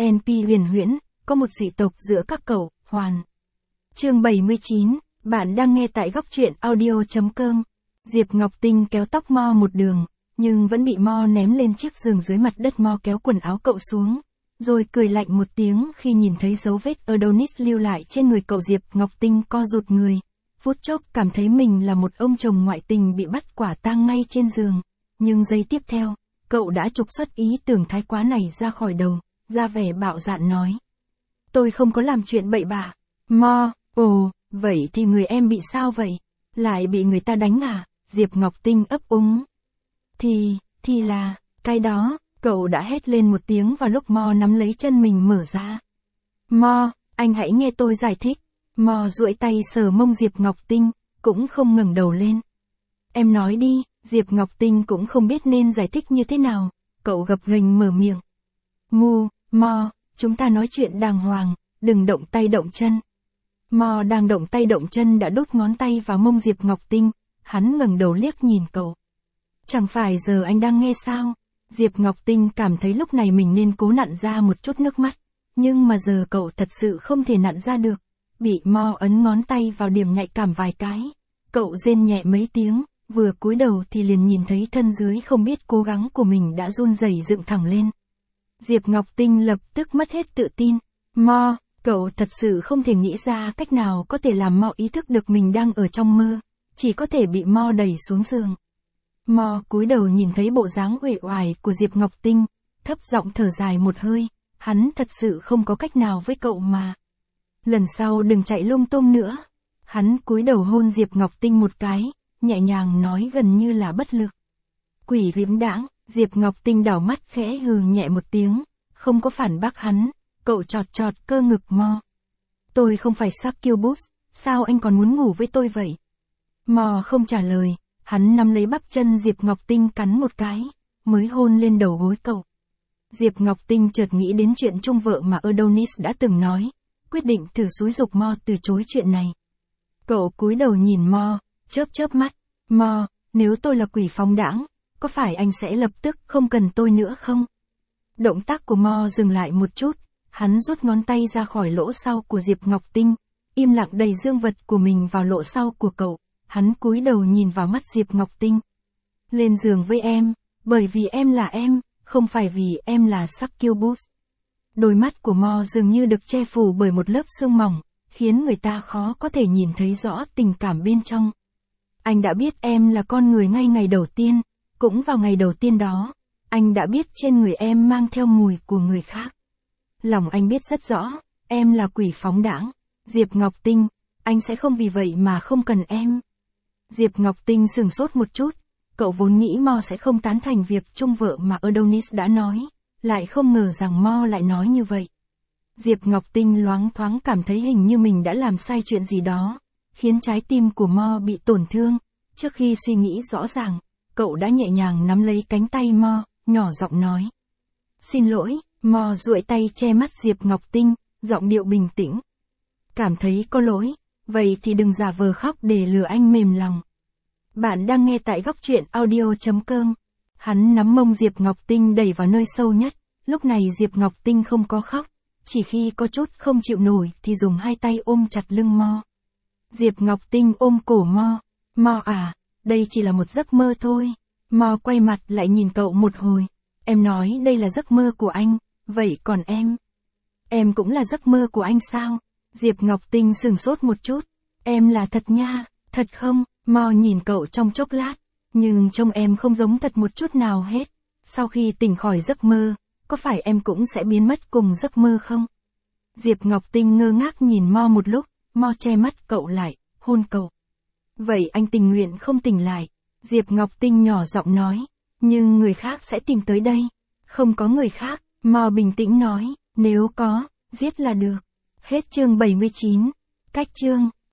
NP huyền huyễn, có một dị tộc giữa các cậu, hoàn. Chương 79, bạn đang nghe tại góc truyện audio.com. Diệp Ngọc Tinh kéo tóc Mo một đường, nhưng vẫn bị Mo ném lên chiếc giường dưới mặt đất. Mo kéo quần áo cậu xuống, rồi cười lạnh một tiếng khi nhìn thấy dấu vết Adonis lưu lại trên người cậu. Diệp Ngọc Tinh co rụt người, phút chốc cảm thấy mình là một ông chồng ngoại tình bị bắt quả tang ngay trên giường. Nhưng giây tiếp theo, cậu đã trục xuất ý tưởng thái quá này ra khỏi đầu, ra vẻ bạo dạn nói. Tôi không có làm chuyện bậy bạ. Mo, ồ, vậy thì người em bị sao vậy? Lại bị người ta đánh à? Diệp Ngọc Tinh ấp úng. Thì là, cái đó, cậu đã hét lên một tiếng vào lúc Mo nắm lấy chân mình mở ra. Mo, anh hãy nghe tôi giải thích. Mo duỗi tay sờ mông Diệp Ngọc Tinh, cũng không ngẩng đầu lên. Em nói đi. Diệp Ngọc Tinh cũng không biết nên giải thích như thế nào, cậu gập ghềnh mở miệng. Mo, chúng ta nói chuyện đàng hoàng, đừng động tay động chân. Mo đang động tay động chân đã đút ngón tay vào mông Diệp Ngọc Tinh, hắn ngẩng đầu liếc nhìn cậu. Chẳng phải giờ anh đang nghe sao? Diệp Ngọc Tinh cảm thấy lúc này mình nên cố nặn ra một chút nước mắt, nhưng mà giờ cậu thật sự không thể nặn ra được. Bị Mo ấn ngón tay vào điểm nhạy cảm vài cái, cậu rên nhẹ mấy tiếng. Vừa cúi đầu thì liền nhìn thấy thân dưới không biết cố gắng của mình đã run rẩy dựng thẳng lên. Diệp Ngọc Tinh lập tức mất hết tự tin. Mo, cậu thật sự không thể nghĩ ra cách nào có thể làm Mo ý thức được mình đang ở trong mơ, chỉ có thể bị Mo đẩy xuống giường. Mo cúi đầu nhìn thấy bộ dáng uể oải của Diệp Ngọc Tinh, thấp giọng thở dài một hơi, hắn thật sự không có cách nào với cậu mà. Lần sau đừng chạy lung tung nữa. Hắn cúi đầu hôn Diệp Ngọc Tinh một cái, nhẹ nhàng nói gần như là bất lực. Quỷ viếng đãng. Diệp Ngọc Tinh đảo mắt khẽ hừ nhẹ một tiếng, không có phản bác hắn, cậu chọt chọt cơ ngực Mo. Tôi không phải succubus, sao anh còn muốn ngủ với tôi vậy? Mo không trả lời, hắn nắm lấy bắp chân Diệp Ngọc Tinh cắn một cái, mới hôn lên đầu gối cậu. Diệp Ngọc Tinh chợt nghĩ đến chuyện chung vợ mà Adonis đã từng nói, quyết định thử xúi giục Mo từ chối chuyện này. Cậu cúi đầu nhìn Mo, chớp mắt. Mo, nếu tôi là quỷ phóng đãng, có phải anh sẽ lập tức không cần tôi nữa không? Động tác của Mo dừng lại một chút, hắn rút ngón tay ra khỏi lỗ sau của Diệp Ngọc Tinh, im lặng đầy dương vật của mình vào lỗ sau của cậu, hắn cúi đầu nhìn vào mắt Diệp Ngọc Tinh. Lên giường với em, bởi vì em là em, không phải vì em là succubus. Đôi mắt của Mo dường như được che phủ bởi một lớp sương mỏng, khiến người ta khó có thể nhìn thấy rõ tình cảm bên trong. Anh đã biết em là con người ngay ngày đầu tiên, cũng vào ngày đầu tiên đó, anh đã biết trên người em mang theo mùi của người khác. Lòng anh biết rất rõ, em là quỷ phóng đãng. Diệp Ngọc Tinh, anh sẽ không vì vậy mà không cần em. Diệp Ngọc Tinh sửng sốt một chút, cậu vốn nghĩ Mo sẽ không tán thành việc chung vợ mà Adonis đã nói, lại không ngờ rằng Mo lại nói như vậy. Diệp Ngọc Tinh loáng thoáng cảm thấy hình như mình đã làm sai chuyện gì đó, khiến trái tim của Mo bị tổn thương. Trước khi suy nghĩ rõ ràng, cậu đã nhẹ nhàng nắm lấy cánh tay Mo, nhỏ giọng nói. Xin lỗi. Mo duỗi tay che mắt Diệp Ngọc Tinh, giọng điệu bình tĩnh. Cảm thấy có lỗi, vậy thì đừng giả vờ khóc để lừa anh mềm lòng. Bạn đang nghe tại góc truyện audio.com. Hắn nắm mông Diệp Ngọc Tinh đẩy vào nơi sâu nhất, lúc này Diệp Ngọc Tinh không có khóc, chỉ khi có chút không chịu nổi thì dùng hai tay ôm chặt lưng Mo. Diệp Ngọc Tinh ôm cổ Mo. Mo à, đây chỉ là một giấc mơ thôi. Mo quay mặt lại nhìn cậu một hồi. Em nói đây là giấc mơ của anh, vậy còn em? Em cũng là giấc mơ của anh sao? Diệp Ngọc Tinh sửng sốt một chút. Em là thật nha, thật không? Mo nhìn cậu trong chốc lát, nhưng trông em không giống thật một chút nào hết. Sau khi tỉnh khỏi giấc mơ, có phải em cũng sẽ biến mất cùng giấc mơ không? Diệp Ngọc Tinh ngơ ngác nhìn Mo một lúc, Mo che mắt cậu lại, hôn cậu. Vậy anh tình nguyện không tỉnh lại? Diệp Ngọc Tinh nhỏ giọng nói. Nhưng người khác sẽ tìm tới đây. Không có người khác, Mo bình tĩnh nói, nếu có, giết là được. Hết chương 79. Cách chương.